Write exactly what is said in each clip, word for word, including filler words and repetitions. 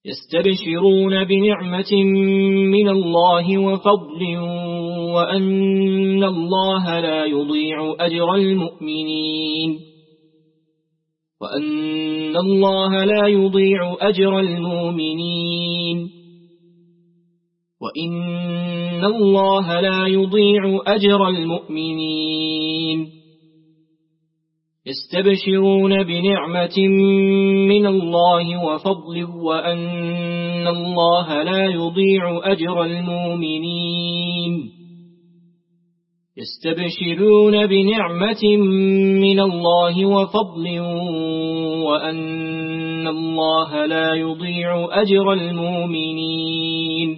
يستبشرون بنعمة من الله وفضل وأن الله لا يضيع أجر المؤمنين وأن الله لا يضيع أجر المؤمنين وإن الله لا يضيع أجر المؤمنين يستبشرون بنعمة من الله وفضل وأن الله لا يضيع أجر المؤمنين يستبشرون بنعمة من الله وفضل وأن الله لا يضيع أجر المؤمنين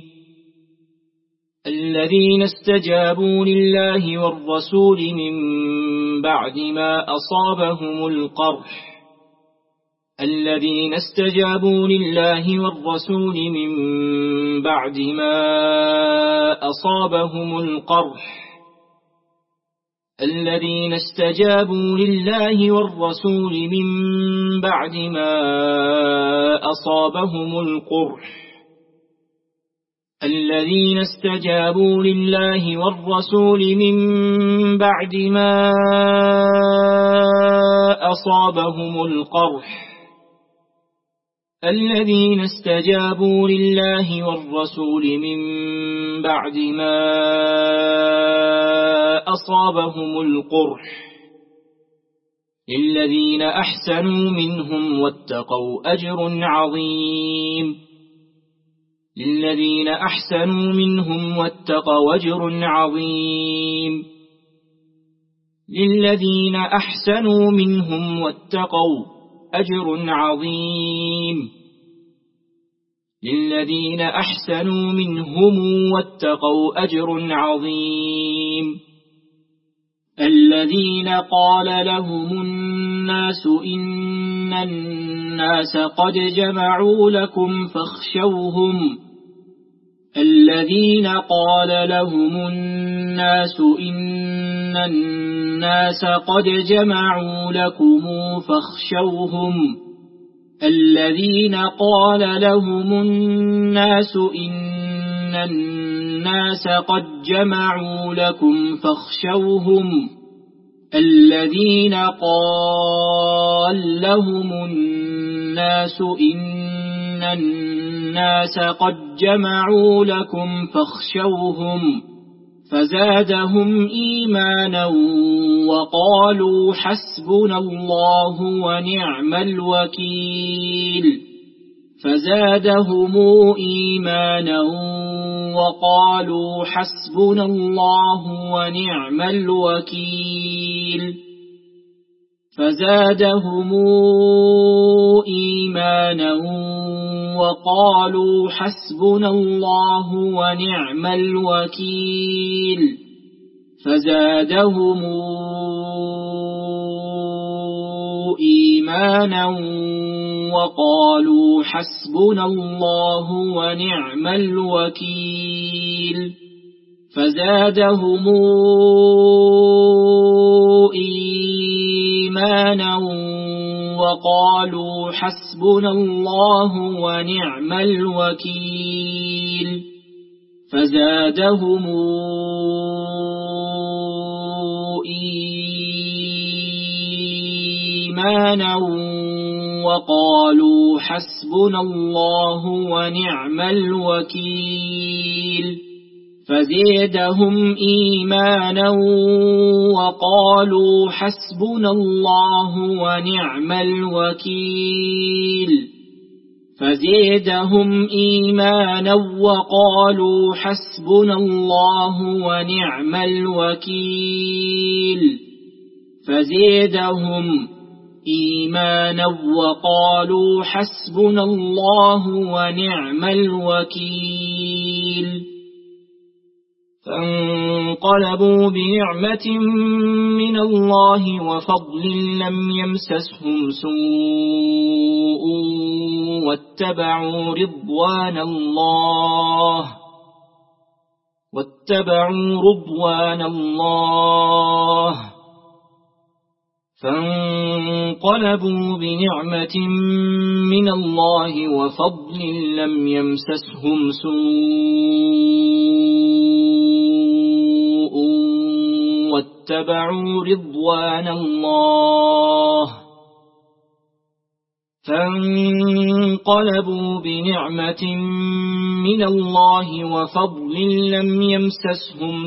الذين استجابوا لله والرسول من بعد ما أصابهم القرح الذين استجابوا لله والرسول من بعد ما أصابهم القرح الذين استجابوا لله والرسول من بعد ما أصابهم القرح الذين استجابوا لله والرسول من بعد ما أصابهم القرح الذين استجابوا لله والرسول من بعد ما أصابهم القرح للذين أحسنوا منهم واتقوا أجر عظيم للذين أحسنوا منهم واتقوا أجر عظيم للذين أحسنوا منهم واتقوا أجر عظيم للذين أحسنوا منهم واتقوا أجر عظيم الذين قال لهم الناس إن الناس قد جمعوا لكم فاخشوهم الذين قال لهم الناس إن الناس قد جمعوا لكم فاخشوهم الذين قال لهم الناس إن الناس قد جمعوا لكم فاخشوهم الذين قال لهم الناس إن الناس قد جمعوا لكم فاخشوهم فزادهم إيمانا وقالوا حسبنا الله ونعم الوكيل فزادهم إيمانا وقالوا حسبنا الله ونعم الوكيل فزادهم إيمانا وقالوا حسبنا الله ونعم الوكيل فزادهم إيمانا وقالوا حسبنا الله ونعم الوكيل فزادهم إيمانا وقالوا حسبنا الله ونعم الوكيل فزادهم إيمانا وقالوا حسبنا الله ونعم الوكيل فزادهم إيمانا وقالوا حسبنا الله ونعم الوكيل فزادهم إيمانا وقالوا حسبنا الله ونعم الوكيل فزادهم إيمانا وقالوا حسبنا الله ونعم الوكيل فانقلبوا بنعمة من الله وفضل لم يمسسهم سوء واتبعوا رضوان الله واتبعوا رضوان الله فانقلبوا فانقلبوا بنعمة من الله وفضل لم يمسسهم سوء واتبعوا رضوان الله فانقلبوا بنعمة من الله وفضل لم يمسسهم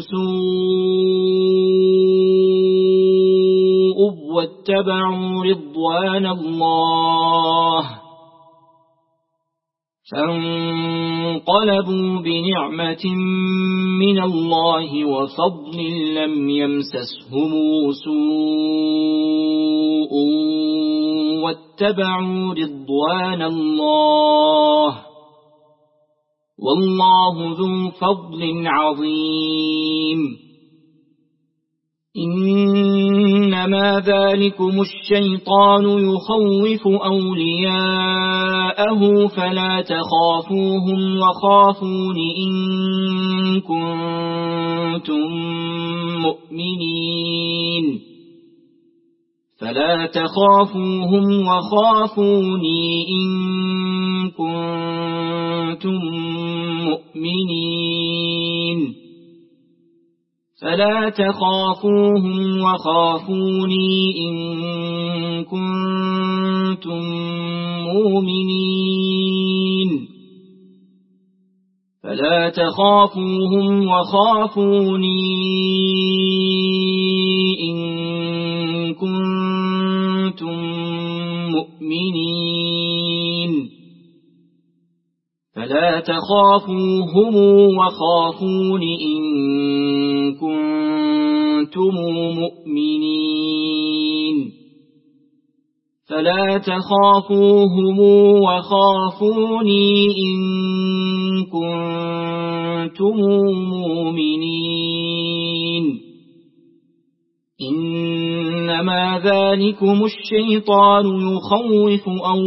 سوء واتبعوا رضوان الله فانقلبوا بنعمة من الله وفضل لم يمسسهم سوء واتبعوا رضوان الله والله ذو فضل عظيم إنما ذلكم الشيطان يخوف أولياءه فلا تخافوهم وخافون إن كنتم مؤمنين فلا تخافوهم وخافوني إن كنتم مؤمنين فلا تخافوهم وخافوني إن كنتم مؤمنين فلا تخافوهم وخافوني إن كنتم مؤمنين فلا تخافوهم وخافون إن كنتم مؤمنين فلا تخافوهم وخافوني إن كنتم مؤمنين إنما ذلكم الشيطان يخوف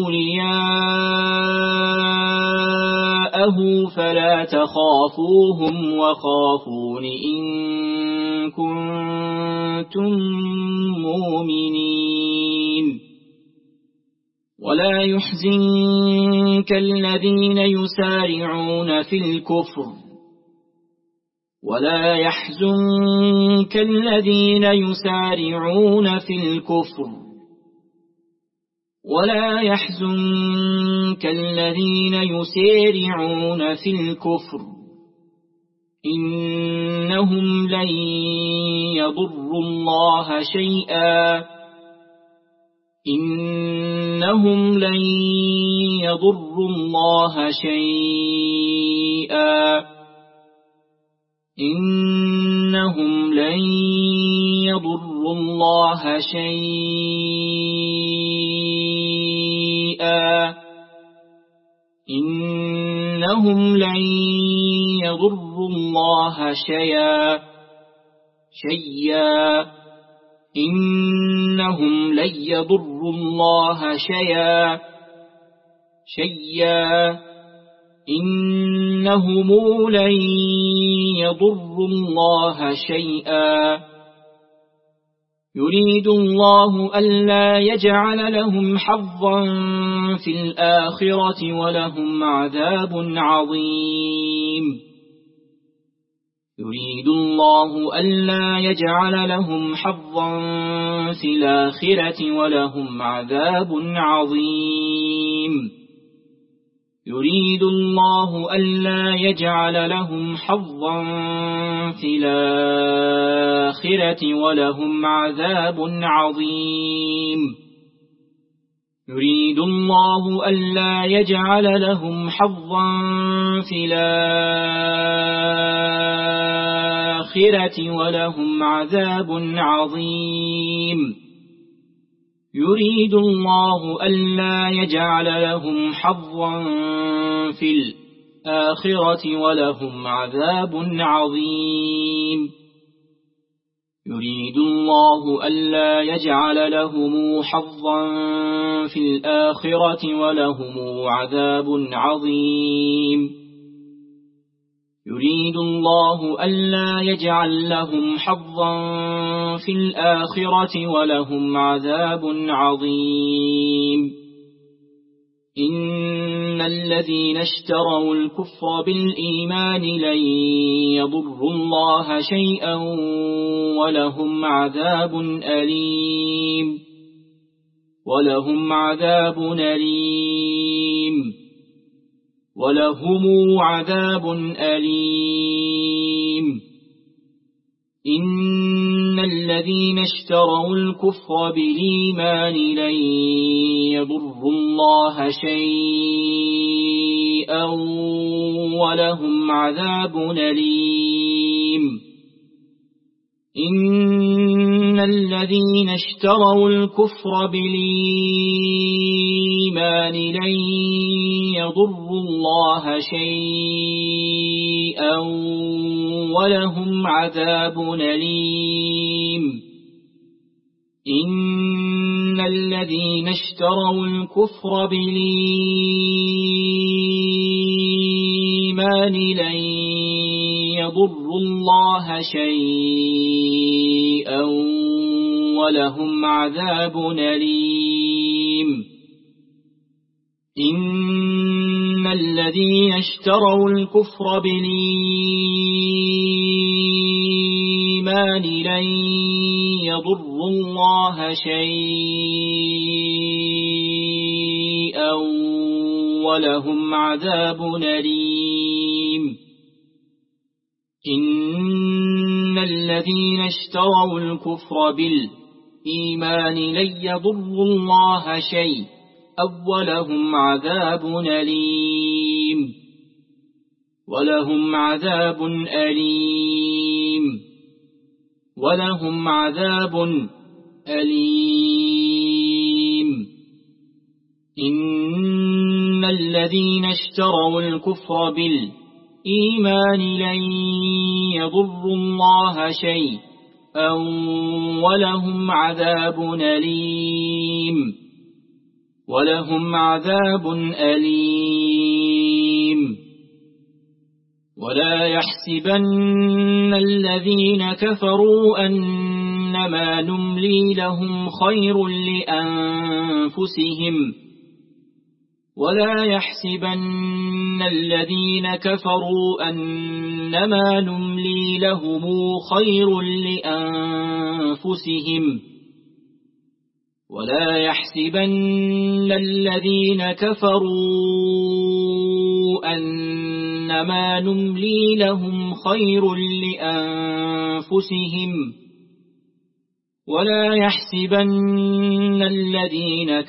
أولياءه فلا تخافوهم وخافون إن كنتم مؤمنين ولا يحزنك الذين يسارعون في الكفر ولا يحزنك الذين يسارعون في الكفر ولا يحزنك الذين يسارعون في الكفر إنهم لن يضروا الله شيئا إنهم لن يضروا الله شيئا إنهم لن يضروا الله شيئا إنهم لن يضروا الله شيئا شيئا إنهم لن يضروا الله شيئا شيئا إنهم لن يضروا الله شيئا يريد الله ألا يجعل لهم حظا في الآخرة ولهم عذاب عظيم يريد الله ألا يجعل لهم حظا في الآخرة ولهم عذاب عظيم يريد الله ألا يجعل لهم حظا في الآخرة ولهم عذاب عظيم يريد الله ألا يجعل لهم حظا في الآخرة ولهم عذاب عظيم يريد الله ألا يجعل لهم حظا في الآخرة ولهم عذاب عظيم يريد الله ألا يجعل لهم حظا في الآخرة ولهم عذاب عظيم يريد الله ألا يجعل لهم حظا في الآخرة ولهم عذاب عظيم إن الذين اشتروا الكفر بالإيمان لن يضروا الله شيئا ولهم عذاب أليم ولهم عذاب أليم ولهم عذاب أليم إن الذين اشتروا الكفر بالإيمان لن يضروا الله شيئا ولهم عذاب أليم إن الذين اشتروا الكفر بالإيمان لن يضروا الله شيئا ولهم عذاب أليم إن الذين اشتروا الكفر بالإيمان لن يضروا الله شيئا ولهم عذاب أليم إن الذين اشتروا الكفر بالإيمان لن يضروا الله شيئا ولهم عذاب أليم إن الذين اشتروا الكفر بالإيمان لن يضروا الله شيئا ولهم عذاب أليم ولهم عذاب أليم ولهم عذاب أليم إن الذين اشتروا الكفر بالإيمان لن يضروا الله شيئا ولهم عذاب أليم ولهم عذاب أليم ولا يحسبن الذين كفروا أنما نملي لهم خير لأنفسهم ولا يحسبن الذين كفروا أنما نملي لهم خير لأنفسهم ولا يحسبن الذين كفروا أنما نملي لهم خير لأنفسهم ولا يحسبن الذين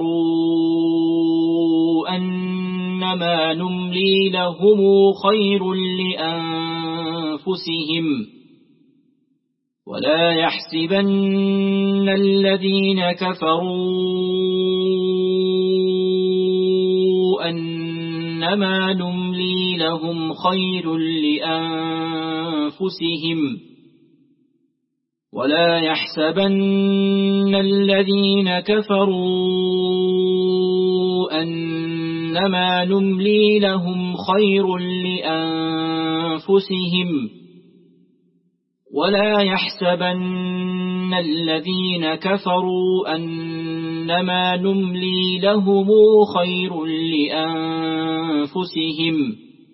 كفروا أنما نملي لهم خير لأنفسهم ولا يحسبن الذين كفروا أنما نملي لهم خير لأنفسهم ولا يحسبن الذين كفروا أنما نملي لهم خير لأنفسهم ولا يحسبن الذين كفروا أنما نملي لهم خير لأنفسهم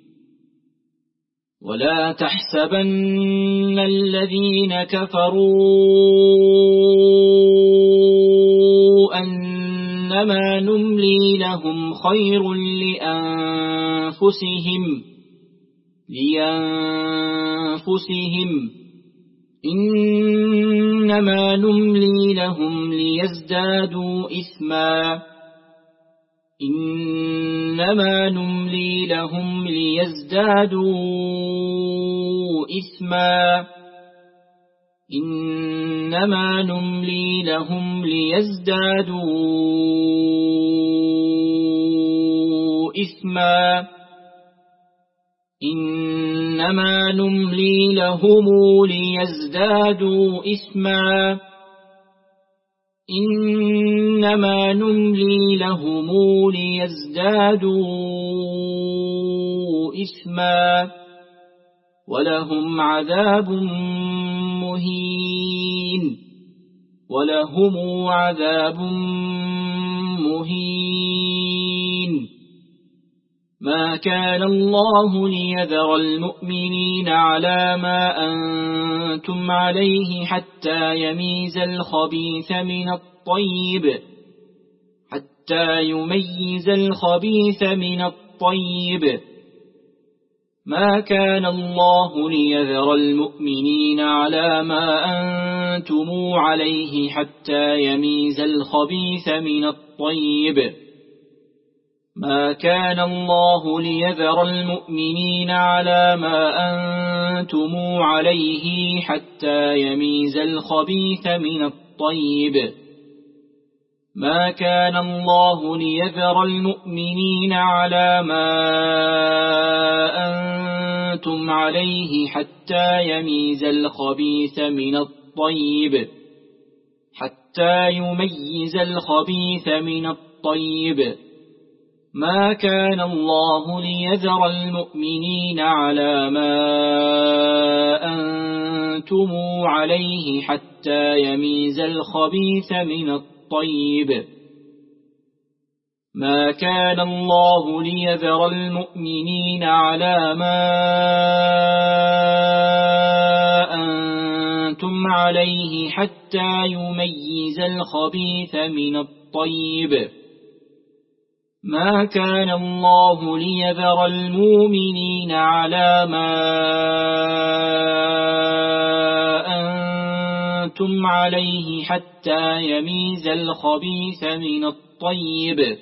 ولا تحسبن الذين كفروا أنما نملي لهم خير لأنفسهم لأنفسهم إنما نملي لهم ليزدادوا إثما إنما نملي لهم ليزدادوا إثما إنما نملي لهم ليزدادوا إثما إنما نملي لهم ليزدادوا إثما إنما نملي لهم ليزدادوا إثما ولهم عذاب مهين ولهم عذاب مهين ما كان الله ليذر المؤمنين على ما أنتم عليه حتى يميز الخبيث من الطيب حتى يميز الخبيث من الطيب ما كان الله ليذر المؤمنين على ما أنتم عليه حتى يميز الخبيث من الطيب ما كان الله ليذر المؤمنين على ما أنتم عليه حتى يميز الخبيث من الطيب ما كان الله ليذر المؤمنين على ما أنتم عليه حتى يميز الخبيث من الطيب حتى يميز الخبيث من الطيب ما كان الله ليذر المؤمنين على ما أنتم عليه حتى يميز الخبيث من الطيب ما كان الله ليذر المؤمنين على ما أنتم عليه حتى يميز الخبيث من الطيب ما كان الله ليذر المؤمنين على ما أنتم عليه حتى يميز الخبيث من الطيب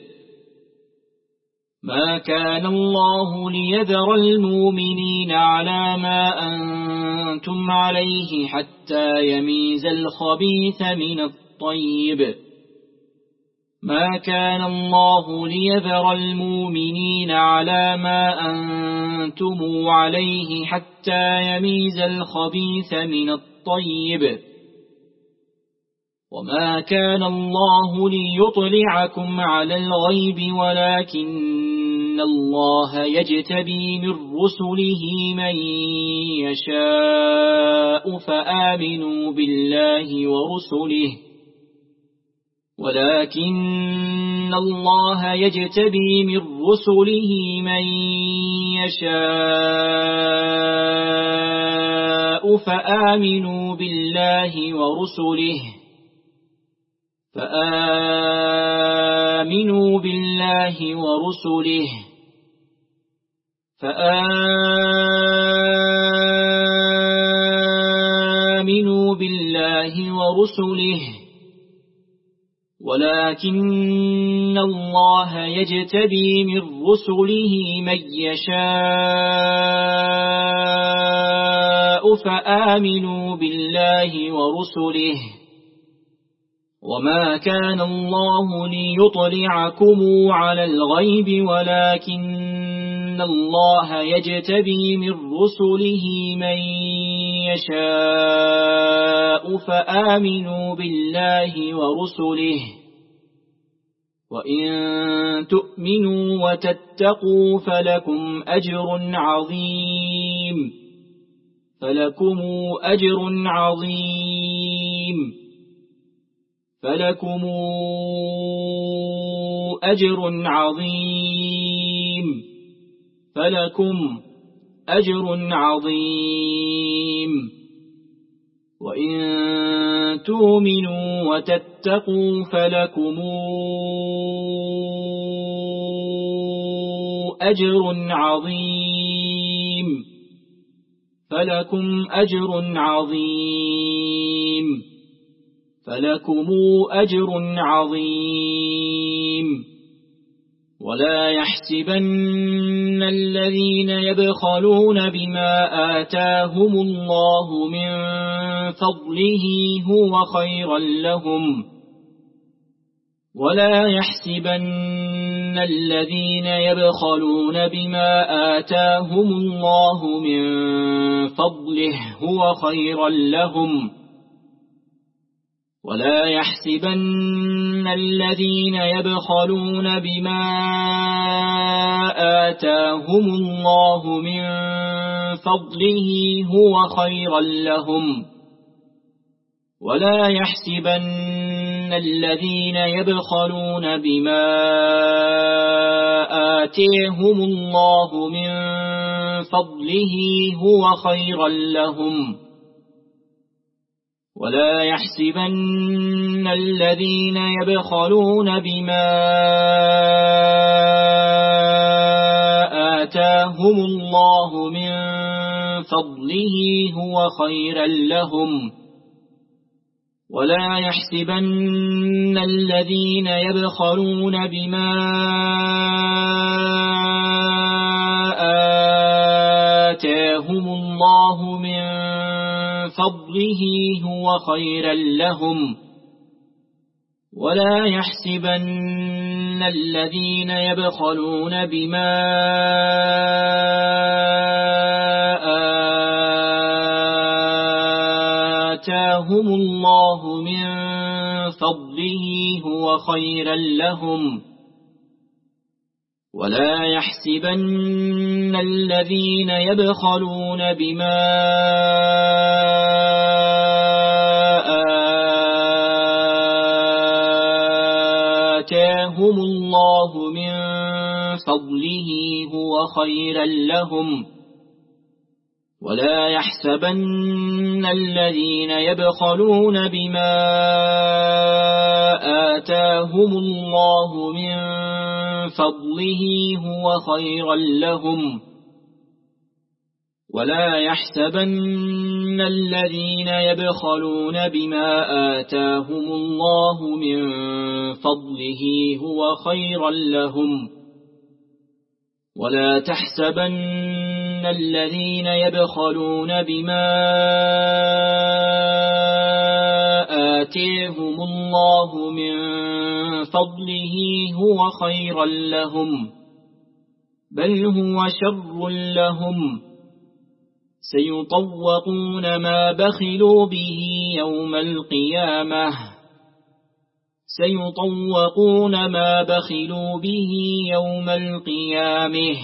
ما كان الله ليذر المؤمنين على ما أنتم عليه حتى يميز الخبيث من الطيب ما كان الله ليذر المؤمنين على ما أنتم عليه حتى يميز الخبيث من الطيب وما كان الله ليطلعكم على الغيب ولكن الله يجتبي من رسله من يشاء فآمنوا بالله ورسله ولكن الله يجتبي من رسله من يشاء فآمنوا بالله ورسله فآمنوا بالله ورسله فآمنوا بالله ورسله ولكن الله يجتبي من رسله من يشاء فآمنوا بالله ورسله وما كان الله ليطلعكم على الغيب ولكن الله يجتبي من رسله من يشاء فآمنوا بالله ورسله وإن تؤمنوا وتتقوا فلكم أجر عظيم فلكم أجر عظيم فلكم أجر عظيم فلكم أجر عظيم وإن تؤمنوا وتتقوا فلكم أجر عظيم فلكم أجر عظيم فلكم أجر عظيم ولا يحسبن الذين يبخلون بما آتاهم الله من فضله هو خيرا لهم ولا يحسبن الذين يبخلون بما آتاهم الله من فضله هو خيرا لهم ولا يحسبن الذين يبخلون بما آتاهم الله من فضله هو خيرا لهم ولا يحسبن الذين يبخلون بما آتاهم الله من فضله هو خيرا لهم ولا يحسبن الذين يبخلون بما آتاهم الله من فضله هو خيرا لهم ولا يحسبن الذين يبخلون بما آتاهم الله من فضله هو خيرا لهم ولا يحسبن الذين يبخلون بما آتاهم الله من فضله هو خيرا لهم ولا يحسبن الذين يبخلون بما آتاهم الله من فضله هو خيرا لهم ولا يحسبن الذين يبخلون بما آتاهم الله من فضله هو خيرا لهم ولا يحسبن الذين يبخلون بما آتاهم الله من فضله هو خيرا لهم ولا تحسبن الذين يبخلون بما آتاهم الله من فضله هو خيرا لهم بل هو شر لهم سيطوقون ما بخلوا به يوم القيامة سيطوقون ما بخلوا به يوم القيامة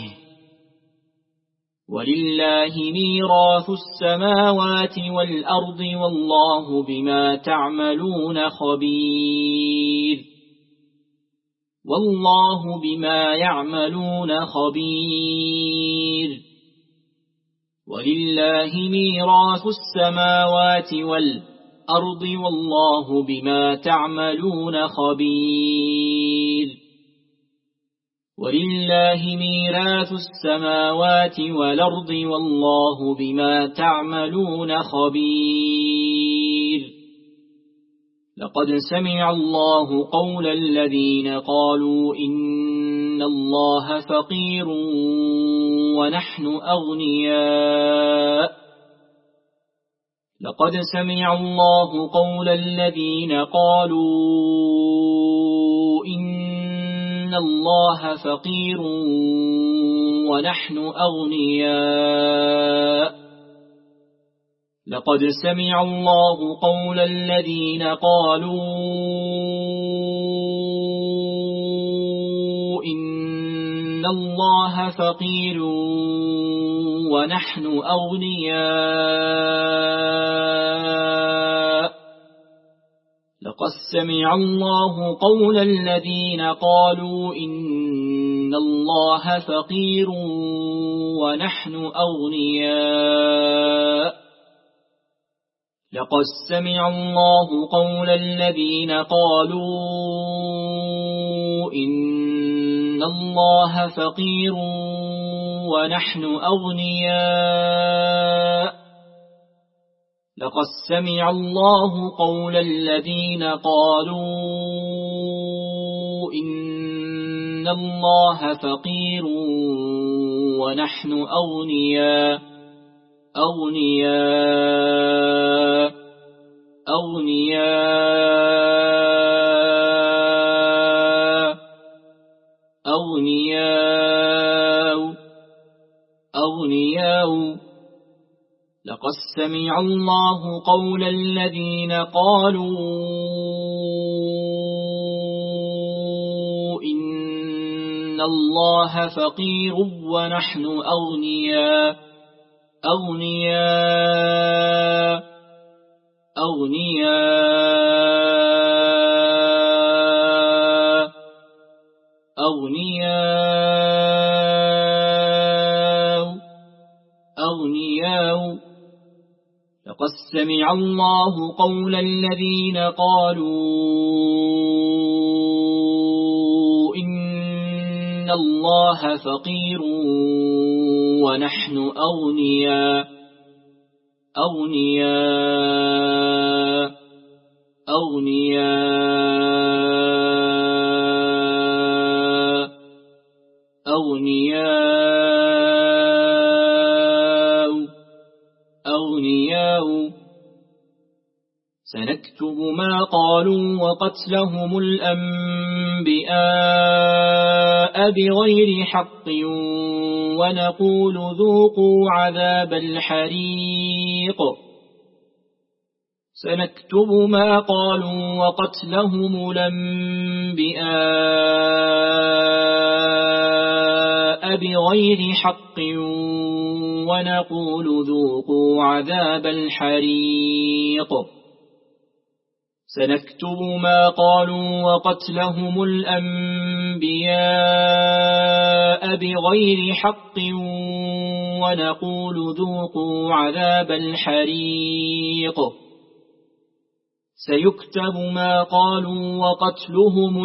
ولله ميراث السماوات والأرض والله بما تعملون خبير والله بما يعملون خبير ولله ميراث السماوات والأرض والله بما تعملون خبير ولله ميراث السماوات والأرض والله بما تعملون خبير لقد سمع الله قول الذين قالوا إن الله فقير ونحن أغنياء لقد سمع الله قول الذين قالوا إن الله فقير ونحن أغنياء لقد سمع الله قول الذين قالوا إن الله فقير ونحن أغنياء لقد سمع الله قول الذين قالوا إن الله فقير ونحن أغنياء لقد سمع الله قول الذين قالوا إن الله فقير ونحن أغنياء لقد سمع الله قول الذين قالوا إن الله فقير ونحن أغنياء أغنياء أغنياء أغنياء أغنياء لقد سمع الله قول الذين قالوا الله فقير ونحن أغنياء أغنياء أغنياء أغنياء أغنياء لقد سمع الله قول الذين قالوا إن الله فقير ونحن أغنياء أغنياء أغنياء أغنياء أغنياء سنكتب ما قالوا وقتلهم الأنبياء بغير حق ونقول ذوقوا عذاب الحريق سنكتب ما قالوا وقتلهم الأنبياء بغير حق ونقول ذوقوا عذاب الحريق سنكتب ما قالوا وقتلهم الأنبياء بغير حق ونقول ذوقوا عذاب الحريق سيكتب ما قالوا وقتلهم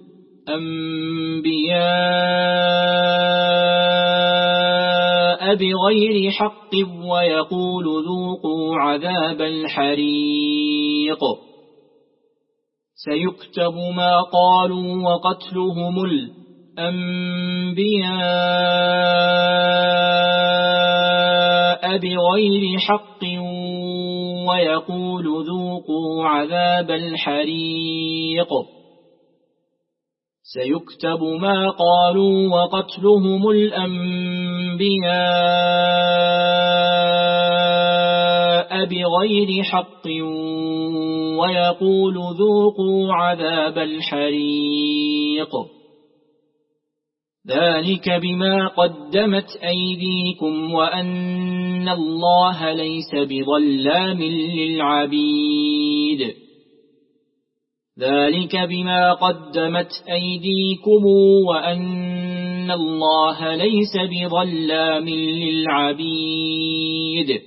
الأنبياء بغير حق ويقول ذوقوا عذاب الحريق سيكتب ما قالوا وقتلهم الأنبياء بغير حق ويقول ذوقوا عذاب الحريق سيكتب ما قالوا وقتلهم الأنبياء بغير حق ويقول ذوقوا عذاب الحريق ذلك بما قدمت أيديكم وأن الله ليس بظلام للعبيد ذلك بما قدمت أيديكم وأن الله ليس بظلام للعبيد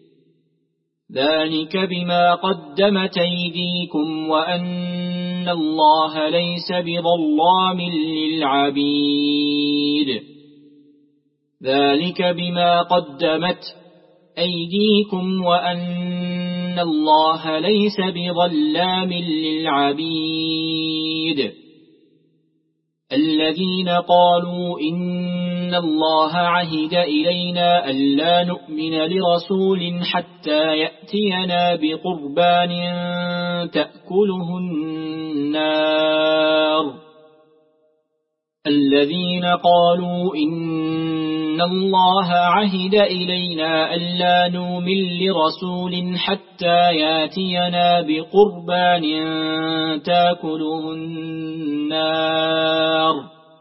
ذلك بما قدمت أيديكم وأن الله ليس بظلام للعبيد ذلك بما قدمت أيديكم وأن الله ليس بظلام للعبيد الذين قالوا إن الله عهد إلينا ألا نؤمن لرسول حتى يأتينا بقربان تأكله النار الذين قالوا إن الله عهد إلينا ألا نؤمن لرسول حتى يأتينا بقربان تأكله النار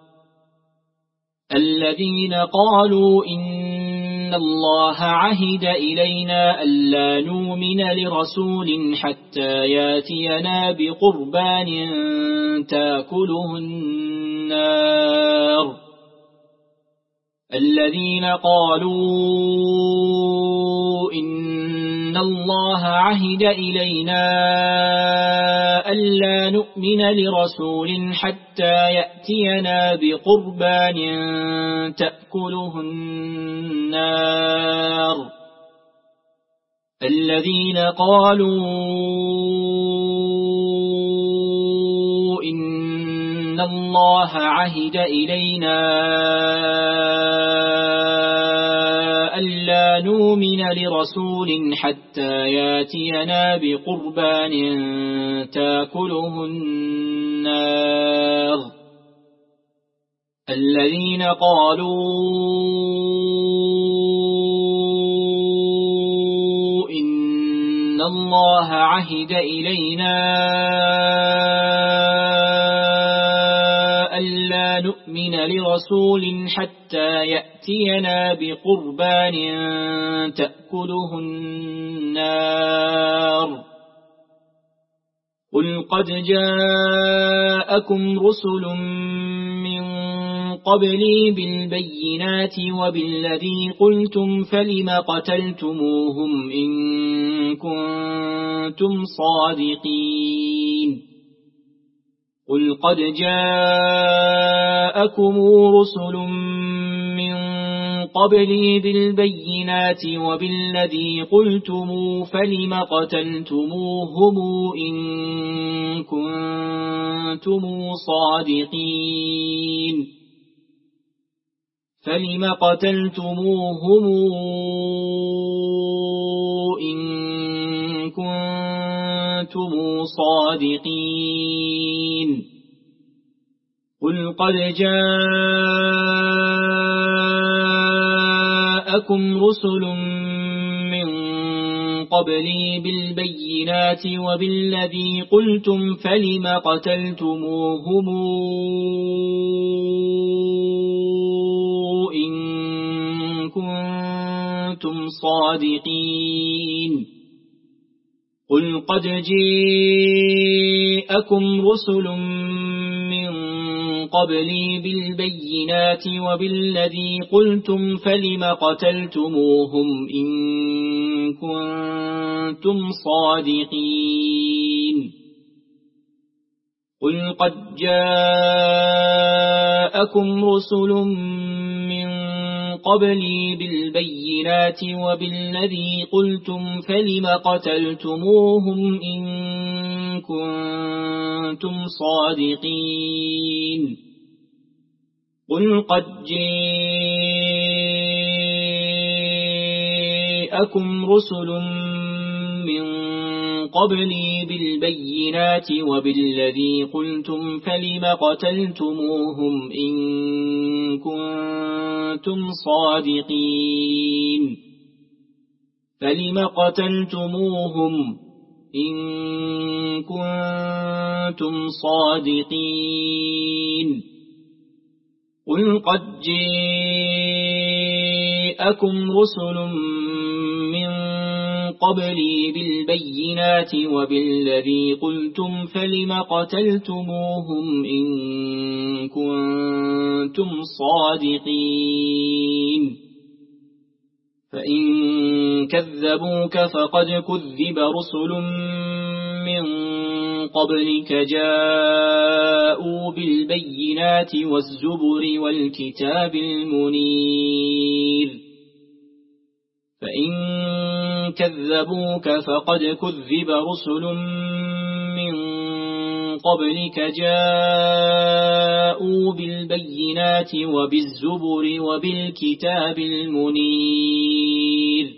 الذين قالوا إن الله عهد إلينا ألا نؤمن لرسول حتى يأتينا بقربان تأكله النار الذين قالوا إن الله عهد إلينا ألا نؤمن لرسول حتى يأتينا بقربان تأكله النار الذين قالوا إن الله عهد إلينا ألا نؤمن لرسول حتى يأتينا بقربان تأكله النار الذين قالوا إن الله عهد إلينا ألا نؤمن لرسول حتى يأتينا بقربان تأكله النار قل قد جاءكم رسل من قبلي بالبينات وبالذي قلتم فلم قتلتموهم إن كنتم صادقين قل قد جاءكم رسل من قبلي بالبينات وبالذي قلتم فلم قتلتموهم إن كنتم صادقين فلم قتلتموهم إن كنتم صادقين قل قد جاءكم رسل من قبلي بالبينات وبالذي قلتم فلم قتلتموهم إن كنتم صادقين قل قد جاءكم رسل من قبلي بالبينات وبالذي قلتم فلم قتلتموهم إن كنتم صادقين قل قد جاءكم رسل من قبلي بالبينات وبالذي قلتم فلم قتلتموهم إن كنتم صادقين قل قد جاءكم رسل من قبلي بالبينات وبالذي قلتم فلم قتلتموهم إن كنتم صادقين فلم قتلتموهم إن كنتم صادقين قل قد جاءكم رسل من قبلي بالبينات وبالذي قلتم فلم قتلتموهم إن كنتم صادقين فإن كذبوك فقد كذب رسل من قبلك جاءوا بالبينات والزبر والكتاب المنير فإن كذبوك فقد كذب رسل من قبلك جاءوا بالبينات وبالزبر وبالكتاب المنير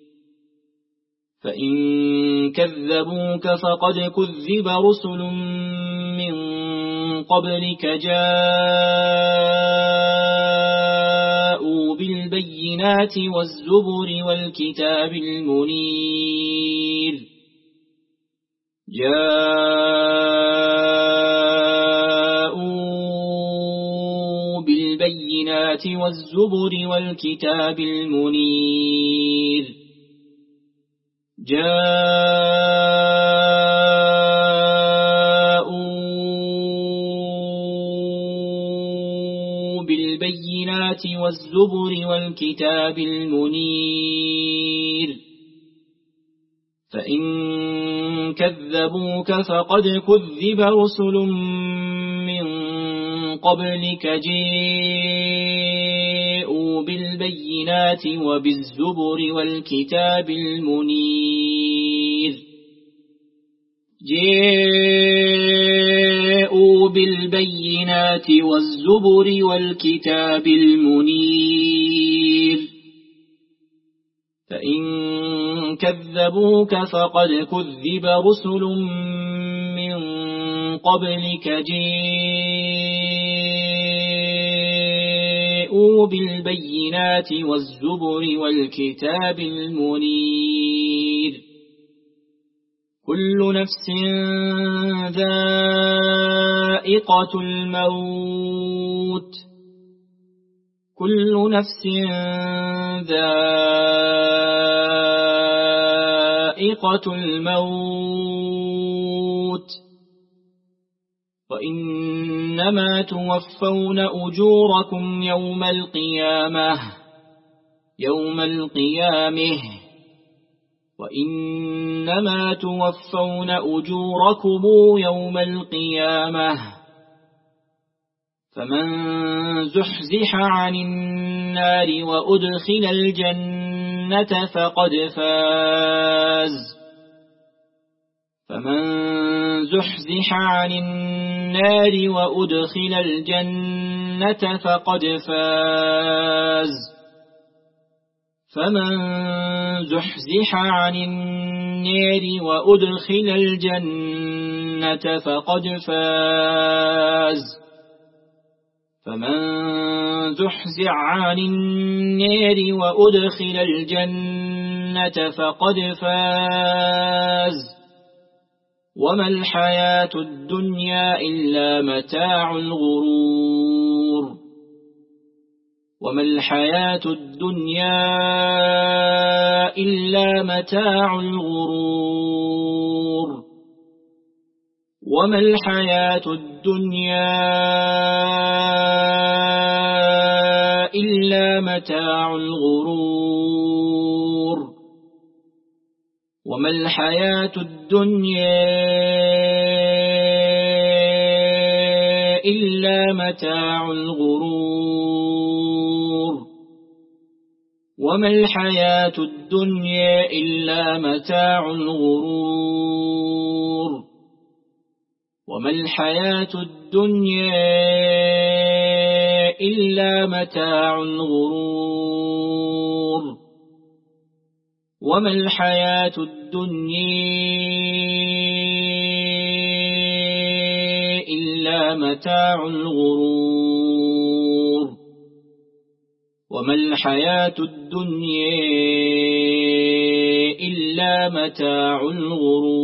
فإن كذبوك فقد كذب رسل من قبلك جاءوا بالبينات والزبر والكتاب المنير جاءوا بالبينات والزبر والكتاب المنير جاءوا بالبينات والزبر والكتاب المنير فإن كذبوك فقد كذب رسل من قبلك جاءوا بالبينات وبالزبر والكتاب المنير جاءوا بالبينات والزبر والكتاب المنير فإن كذبوك فقد كذب رسل من قبلك جاءوا بالبينات والزبر والكتاب المنير كل نفس ذائقة ذائقة الموت كل نفس ذائقة الموت وإنما توفون أجوركم يوم القيامة يوم القيامة وإنما توفون أجوركم يوم القيامة فمن زحزح عن النار وأدخل الجنة فقد فاز فمن زحزح عن النار وأدخل الجنة فقد فاز فمن زحزح عن النار وأدخل الجنة فقد فاز فمن زحزح عن النار وأدخل الجنة فقد فاز وما الحياة الدنيا إلا متاع الغرور وما الحياة الدنيا إلا متاع الغرور وما الحياة الدنيا إلا متاع الغرور وما الحياة الدنيا إلا متاع الغرور وما الحياة الدنيا إلا متاع الغرور وما الحياة الدنيا إلا متاع الغرور وما الحياة الدنيا إلا متاع الغرور وما الحياة الدنيا إلا متاع الغرور